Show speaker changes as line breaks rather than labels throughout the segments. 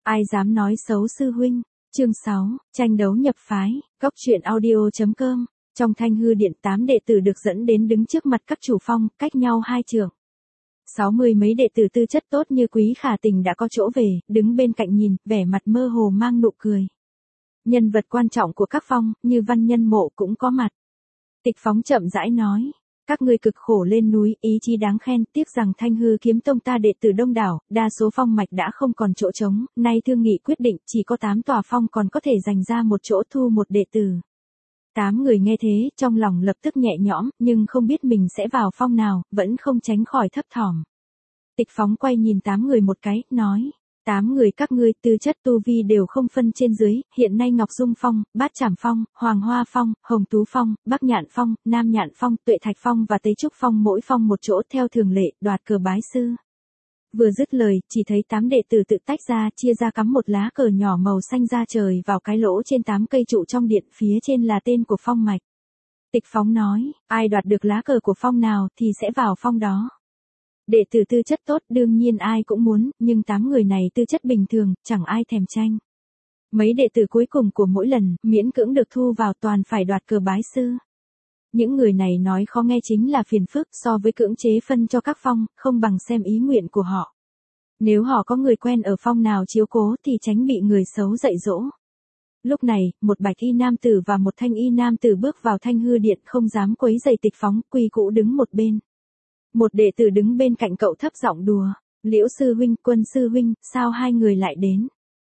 Ai dám nói xấu sư huynh? Chương 6, tranh đấu nhập phái, Cốc truyện audio.com. Trong Thanh Hư Điện 8 đệ tử được dẫn đến đứng trước mặt các chủ phong, cách nhau 2 trượng. 60 mấy đệ tử tư chất tốt như Quý Khả Tình đã có chỗ về, đứng bên cạnh nhìn, vẻ mặt mơ hồ mang nụ cười. Nhân vật quan trọng của các phong, như Văn Nhân Mộ cũng có mặt. Tịch Phóng chậm rãi nói, các ngươi cực khổ lên núi, ý chí đáng khen, tiếc rằng Thanh Hư Kiếm Tông ta đệ tử đông đảo, đa số phong mạch đã không còn chỗ trống, nay thương nghị quyết định, chỉ có 8 tòa phong còn có thể dành ra một chỗ thu một đệ tử. 8 người nghe thế, trong lòng lập tức nhẹ nhõm, nhưng không biết mình sẽ vào phong nào, vẫn không tránh khỏi thấp thỏm. Tịch Phóng quay nhìn 8 người một cái, nói, 8 người các ngươi tư chất tu vi đều không phân trên dưới, hiện nay Ngọc Dung Phong, Bát Trảm Phong, Hoàng Hoa Phong, Hồng Tú Phong, Bắc Nhạn Phong, Nam Nhạn Phong, Tuệ Thạch Phong và Tế Trúc Phong mỗi phong một chỗ theo thường lệ, đoạt cờ bái sư. Vừa dứt lời, chỉ thấy 8 đệ tử tự tách ra, chia ra cắm một lá cờ nhỏ màu xanh ra trời vào cái lỗ trên 8 cây trụ trong điện, phía trên là tên của phong mạch. Tịch Phóng nói, ai đoạt được lá cờ của phong nào thì sẽ vào phong đó. Đệ tử tư chất tốt đương nhiên ai cũng muốn, nhưng 8 người này tư chất bình thường, chẳng ai thèm tranh. Mấy đệ tử cuối cùng của mỗi lần, miễn cưỡng được thu vào toàn phải đoạt cờ bái sư. Những người này nói khó nghe chính là phiền phức, so với cưỡng chế phân cho các phong, không bằng xem ý nguyện của họ. Nếu họ có người quen ở phong nào chiếu cố thì tránh bị người xấu dạy dỗ. Lúc này, một bạch y nam tử và một thanh y nam tử bước vào Thanh Hư Điện, không dám quấy rầy Tịch Phóng, quy củ đứng một bên. Một đệ tử đứng bên cạnh cậu thấp giọng đùa, Liễu sư huynh, Quân sư huynh, sao hai người lại đến?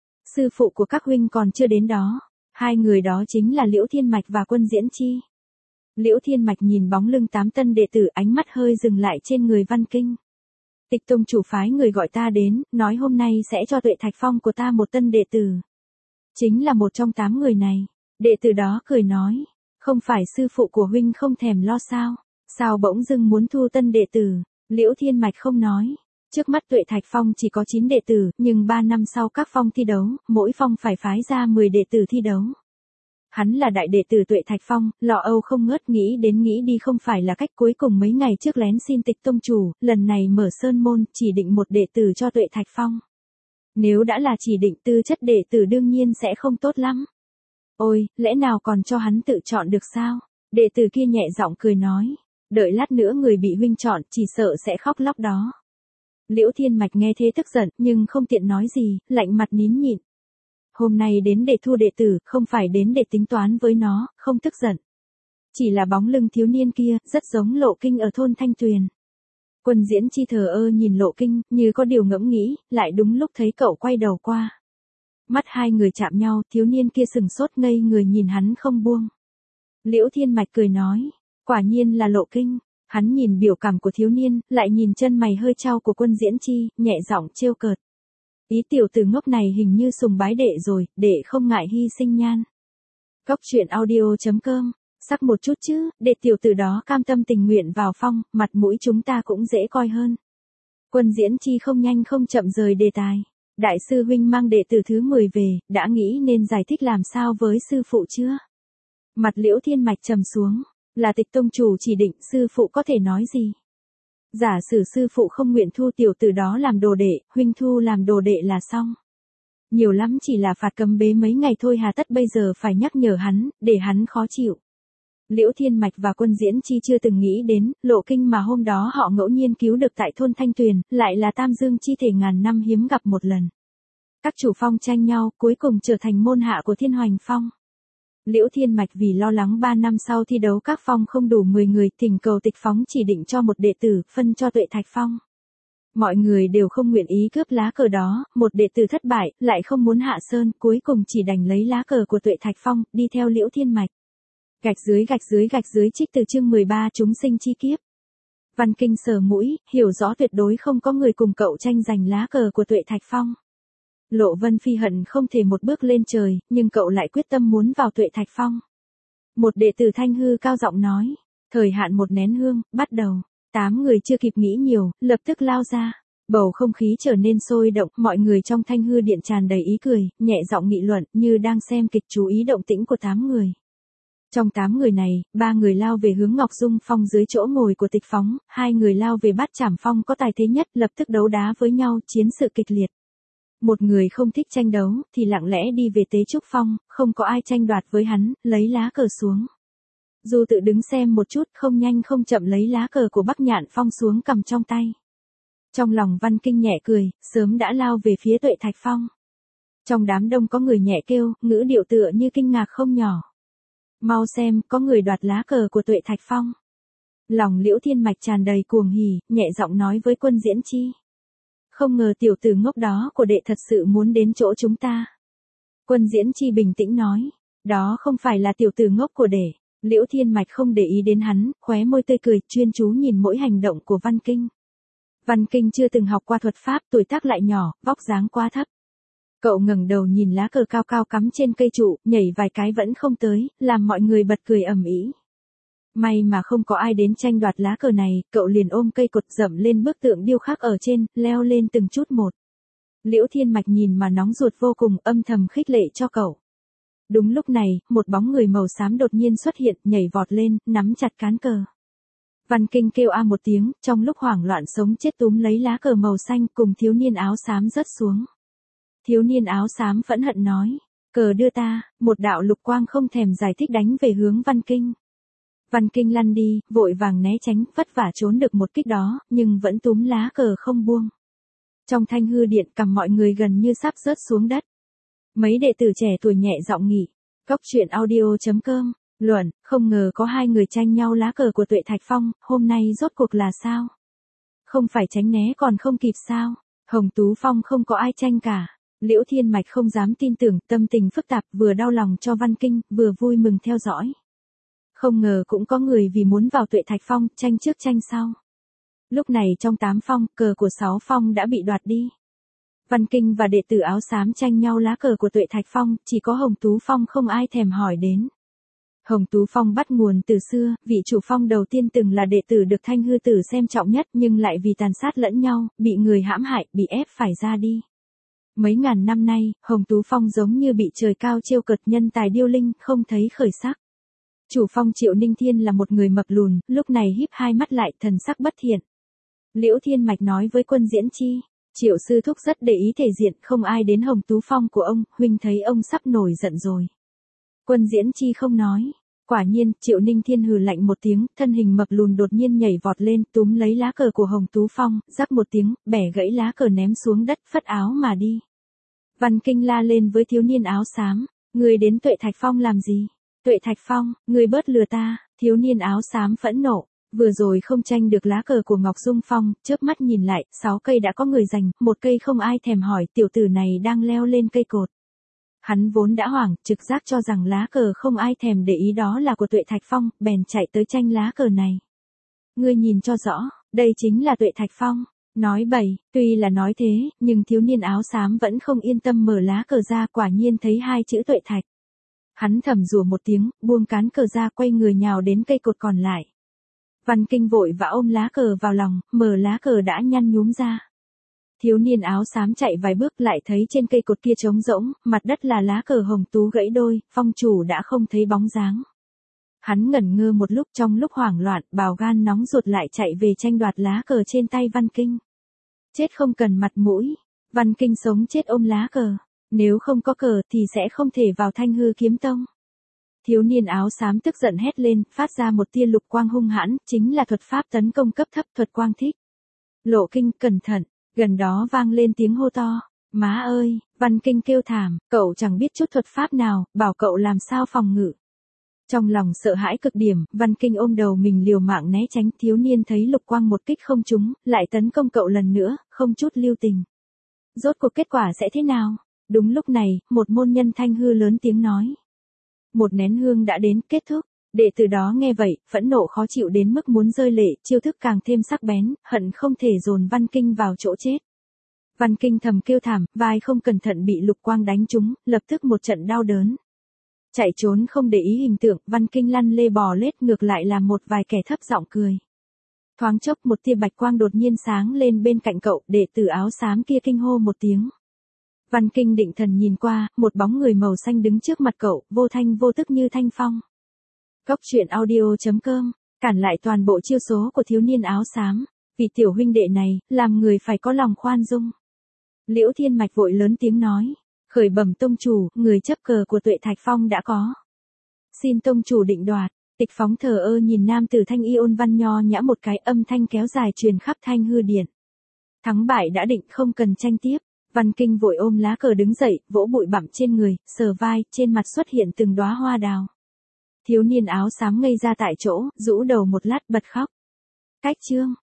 Sư phụ của các huynh còn chưa đến đó. Hai người đó chính là Liễu Thiên Mạch và Quân Diễn Chi. Liễu Thiên Mạch nhìn bóng lưng 8 tân đệ tử, ánh mắt hơi dừng lại trên người Văn Kinh. Tịch Tông chủ phái người gọi ta đến, nói hôm nay sẽ cho Tuệ Thạch Phong của ta một tân đệ tử. Chính là một trong 8 người này. Đệ tử đó cười nói, không phải sư phụ của huynh không thèm lo sao? Sao bỗng dưng muốn thu tân đệ tử? Liễu Thiên Mạch không nói. Trước mắt Tuệ Thạch Phong chỉ có 9 đệ tử, nhưng 3 năm sau các phong thi đấu, mỗi phong phải phái ra 10 đệ tử thi đấu. Hắn là đại đệ tử Tuệ Thạch Phong, lo âu không ngớt, nghĩ đến nghĩ đi không phải là cách. Cuối cùng mấy ngày trước lén xin Tịch Tông chủ, lần này mở sơn môn, chỉ định một đệ tử cho Tuệ Thạch Phong. Nếu đã là chỉ định, tư chất đệ tử đương nhiên sẽ không tốt lắm. Ôi, lẽ nào còn cho hắn tự chọn được sao? Đệ tử kia nhẹ giọng cười nói, đợi lát nữa người bị huynh chọn, chỉ sợ sẽ khóc lóc đó. Liễu Thiên Mạch nghe thế tức giận, nhưng không tiện nói gì, lạnh mặt nín nhịn. Hôm nay đến để thu đệ tử, không phải đến để tính toán với nó, không tức giận. Chỉ là bóng lưng thiếu niên kia, rất giống Lộ Kinh ở thôn Thanh Tuyền. Quân Diễn Chi thờ ơ nhìn Lộ Kinh, như có điều ngẫm nghĩ, lại đúng lúc thấy cậu quay đầu qua. Mắt hai người chạm nhau, thiếu niên kia sừng sốt ngây người nhìn hắn không buông. Liễu Thiên Mạch cười nói, quả nhiên là Lộ Kinh. Hắn nhìn biểu cảm của thiếu niên, lại nhìn chân mày hơi chau của Quân Diễn Chi, nhẹ giọng trêu cợt. Ý tiểu tử ngốc này hình như sùng bái đệ rồi, đệ không ngại hy sinh nhan. Cốc truyện audio.com. Sắc một chút chứ, đệ tiểu tử đó cam tâm tình nguyện vào phong, mặt mũi chúng ta cũng dễ coi hơn. Quân Diễn Chi không nhanh không chậm rời đề tài. Đại sư huynh mang đệ tử thứ 10 về, đã nghĩ nên giải thích làm sao với sư phụ chưa? Mặt Liễu Thiên Mạch trầm xuống, là Tịch Tông chủ chỉ định, sư phụ có thể nói gì? Giả sử sư phụ không nguyện thu tiểu tử đó làm đồ đệ, huynh thu làm đồ đệ là xong. Nhiều lắm chỉ là phạt cấm bế mấy ngày thôi, hà tất bây giờ phải nhắc nhở hắn, để hắn khó chịu. Liễu Thiên Mạch và Quân Diễn Chi chưa từng nghĩ đến, Lộ Kinh mà hôm đó họ ngẫu nhiên cứu được tại thôn Thanh Tuyền, lại là Tam Dương chi thể ngàn năm hiếm gặp một lần. Các chủ phong tranh nhau, cuối cùng trở thành môn hạ của Thiên Hoành Phong. Liễu Thiên Mạch vì lo lắng 3 năm sau thi đấu các phong không đủ 10 người, thỉnh cầu Tịch Phóng chỉ định cho một đệ tử, phân cho Tuệ Thạch Phong. Mọi người đều không nguyện ý cướp lá cờ đó, một đệ tử thất bại, lại không muốn hạ sơn, cuối cùng chỉ đành lấy lá cờ của Tuệ Thạch Phong, đi theo Liễu Thiên Mạch. Gạch dưới trích từ chương 13 chúng sinh chi kiếp. Văn Kinh sờ mũi, hiểu rõ tuyệt đối không có người cùng cậu tranh giành lá cờ của Tuệ Thạch Phong. Lộ Vân Phi hận không thể một bước lên trời, nhưng cậu lại quyết tâm muốn vào Tuệ Thạch Phong. Một đệ tử Thanh Hư cao giọng nói, thời hạn 1 nén hương, bắt đầu. 8 người chưa kịp nghĩ nhiều, lập tức lao ra. Bầu không khí trở nên sôi động, mọi người trong Thanh Hư Điện tràn đầy ý cười, nhẹ giọng nghị luận, như đang xem kịch, chú ý động tĩnh của 8 người. Trong 8 người này, 3 người lao về hướng Ngọc Dung Phong dưới chỗ ngồi của Tịch Phóng, 2 người lao về Bát Trảm Phong có tài thế nhất, lập tức đấu đá với nhau, chiến sự kịch liệt. Một người không thích tranh đấu, thì lặng lẽ đi về Tế Trúc Phong, không có ai tranh đoạt với hắn, lấy lá cờ xuống. Dù tự đứng xem một chút, không nhanh không chậm lấy lá cờ của Bắc Nhạn Phong xuống cầm trong tay. Trong lòng Văn Kinh nhẹ cười, sớm đã lao về phía Tuệ Thạch Phong. Trong đám đông có người nhẹ kêu, ngữ điệu tựa như kinh ngạc không nhỏ. Mau xem, có người đoạt lá cờ của Tuệ Thạch Phong. Lòng Liễu Thiên Mạch tràn đầy cuồng hỉ, nhẹ giọng nói với Quân Diễn Chi. Không ngờ tiểu tử ngốc đó của đệ thật sự muốn đến chỗ chúng ta. Quân Diễn Chi bình tĩnh nói, đó không phải là tiểu tử ngốc của đệ. Liễu Thiên Mạch không để ý đến hắn, khóe môi tươi cười, chuyên chú nhìn mỗi hành động của Văn Kinh. Văn Kinh chưa từng học qua thuật pháp, tuổi tác lại nhỏ, vóc dáng quá thấp. Cậu ngẩng đầu nhìn lá cờ cao cao cắm trên cây trụ, nhảy vài cái vẫn không tới, làm mọi người bật cười ầm ĩ. May mà không có ai đến tranh đoạt lá cờ này, cậu liền ôm cây cột dậm lên bức tượng điêu khắc ở trên, leo lên từng chút một. Liễu Thiên Mạch nhìn mà nóng ruột vô cùng, âm thầm khích lệ cho cậu. Đúng lúc này, một bóng người màu xám đột nhiên xuất hiện, nhảy vọt lên, nắm chặt cán cờ. Văn Kinh kêu a một tiếng, trong lúc hoảng loạn sống chết túm lấy lá cờ màu xanh cùng thiếu niên áo xám rớt xuống. Thiếu niên áo xám phẫn hận nói, cờ đưa ta, một đạo lục quang không thèm giải thích đánh về hướng Văn Kinh. Văn Kinh lăn đi, vội vàng né tránh, vất vả trốn được một kích đó, nhưng vẫn túm lá cờ không buông. Trong thanh hư điện cầm mọi người gần như sắp rớt xuống đất. Mấy đệ tử trẻ tuổi nhẹ giọng nghỉ. Cốc truyện audio.com, luận, không ngờ có hai người tranh nhau lá cờ của Tuệ Thạch Phong, hôm nay rốt cuộc là sao? Không phải tránh né còn không kịp sao? Hồng Tú Phong không có ai tranh cả. Liễu Thiên Mạch không dám tin tưởng, tâm tình phức tạp, vừa đau lòng cho Văn Kinh, vừa vui mừng theo dõi. Không ngờ cũng có người vì muốn vào Tuệ Thạch Phong, tranh trước tranh sau. Lúc này trong 8 phong, cờ của 6 phong đã bị đoạt đi. Văn Kinh và đệ tử áo xám tranh nhau lá cờ của Tuệ Thạch Phong, chỉ có Hồng Tú Phong không ai thèm hỏi đến. Hồng Tú Phong bắt nguồn từ xưa, vị chủ phong đầu tiên từng là đệ tử được Thanh Hư Tử xem trọng nhất nhưng lại vì tàn sát lẫn nhau, bị người hãm hại, bị ép phải ra đi. Mấy ngàn năm nay, Hồng Tú Phong giống như bị trời cao trêu cợt, nhân tài điêu linh, không thấy khởi sắc. Chủ phong Triệu Ninh Thiên là một người mập lùn, lúc này híp hai mắt lại, thần sắc bất thiện. Liễu Thiên Mạch nói với Quân Diễn Chi, Triệu sư thúc rất để ý thể diện, không ai đến Hồng Tú Phong của ông, huynh thấy ông sắp nổi giận rồi. Quân Diễn Chi không nói. Quả nhiên, Triệu Ninh Thiên hừ lạnh một tiếng, thân hình mập lùn đột nhiên nhảy vọt lên, túm lấy lá cờ của Hồng Tú Phong, rắc một tiếng, bẻ gãy lá cờ ném xuống đất, phất áo mà đi. Văn Kinh la lên với thiếu niên áo xám, người đến Tuệ Thạch Phong làm gì? Tuệ Thạch Phong, người bớt lừa ta, thiếu niên áo xám phẫn nộ. Vừa rồi không tranh được lá cờ của Ngọc Dung Phong, chớp mắt nhìn lại, 6 cây đã có người giành, một cây không ai thèm hỏi, tiểu tử này đang leo lên cây cột. Hắn vốn đã hoảng, trực giác cho rằng lá cờ không ai thèm để ý đó là của Tuệ Thạch Phong, bèn chạy tới tranh lá cờ này. Ngươi nhìn cho rõ, đây chính là Tuệ Thạch Phong. Nói bậy, tuy là nói thế, nhưng thiếu niên áo xám vẫn không yên tâm mở lá cờ ra, quả nhiên thấy 2 chữ Tuệ Thạch. Hắn thầm rủa một tiếng, buông cán cờ ra, quay người nhào đến cây cột còn lại. Văn Kinh vội vã ôm lá cờ vào lòng, mở lá cờ đã nhăn nhúm ra. Thiếu niên áo xám chạy vài bước lại thấy trên cây cột kia trống rỗng, mặt đất là lá cờ Hồng Tú gãy đôi, phong chủ đã không thấy bóng dáng. Hắn ngẩn ngơ một lúc, trong lúc hoảng loạn, bào gan nóng ruột lại chạy về tranh đoạt lá cờ trên tay Văn Kinh. Chết không cần mặt mũi, Văn Kinh sống chết ôm lá cờ, nếu không có cờ thì sẽ không thể vào Thanh Hư Kiếm Tông. Thiếu niên áo xám tức giận hét lên, phát ra một tia lục quang hung hãn, chính là thuật pháp tấn công cấp thấp, thuật quang thích. Lộ Kinh, cẩn thận, gần đó vang lên tiếng hô to. Má ơi, Văn Kinh kêu thảm, cậu chẳng biết chút thuật pháp nào, bảo cậu làm sao phòng ngự. Trong lòng sợ hãi cực điểm, Văn Kinh ôm đầu mình liều mạng né tránh, thiếu niên thấy lục quang một kích không trúng, lại tấn công cậu lần nữa, không chút lưu tình. Rốt cuộc kết quả sẽ thế nào? Đúng lúc này, một môn nhân Thanh Hư lớn tiếng nói. Một nén hương đã đến, kết thúc. Đệ tử đó nghe vậy, phẫn nộ khó chịu đến mức muốn rơi lệ, chiêu thức càng thêm sắc bén, hận không thể dồn Văn Kinh vào chỗ chết. Văn Kinh thầm kêu thảm, vai không cẩn thận bị lục quang đánh trúng, lập tức một trận đau đớn. Chạy trốn không để ý hình tượng, Văn Kinh lăn lê bò lết, ngược lại làm một vài kẻ thấp giọng cười. Thoáng chốc một tia bạch quang đột nhiên sáng lên bên cạnh cậu, đệ tử áo xám kia kinh hô một tiếng. Văn Kinh định thần nhìn qua, một bóng người màu xanh đứng trước mặt cậu, vô thanh vô tức như thanh phong. Cốc truyện audio.com, cản lại toàn bộ chiêu số của thiếu niên áo xám, vì tiểu huynh đệ này, làm người phải có lòng khoan dung. Liễu Thiên Mạch vội lớn tiếng nói. Khởi bẩm tông chủ, người chấp cờ của Tuệ Thạch Phong đã có. Xin tông chủ định đoạt. Tịch Phóng thờ ơ nhìn nam tử thanh y ôn văn nho nhã một cái, âm thanh kéo dài truyền khắp thanh hư điện. Thắng bại đã định, không cần tranh tiếp. Văn Kinh vội ôm lá cờ đứng dậy, vỗ bụi bặm trên người, sờ vai, trên mặt xuất hiện từng đóa hoa đào. Thiếu niên áo xám ngây ra tại chỗ, rũ đầu một lát bật khóc. Cách chương.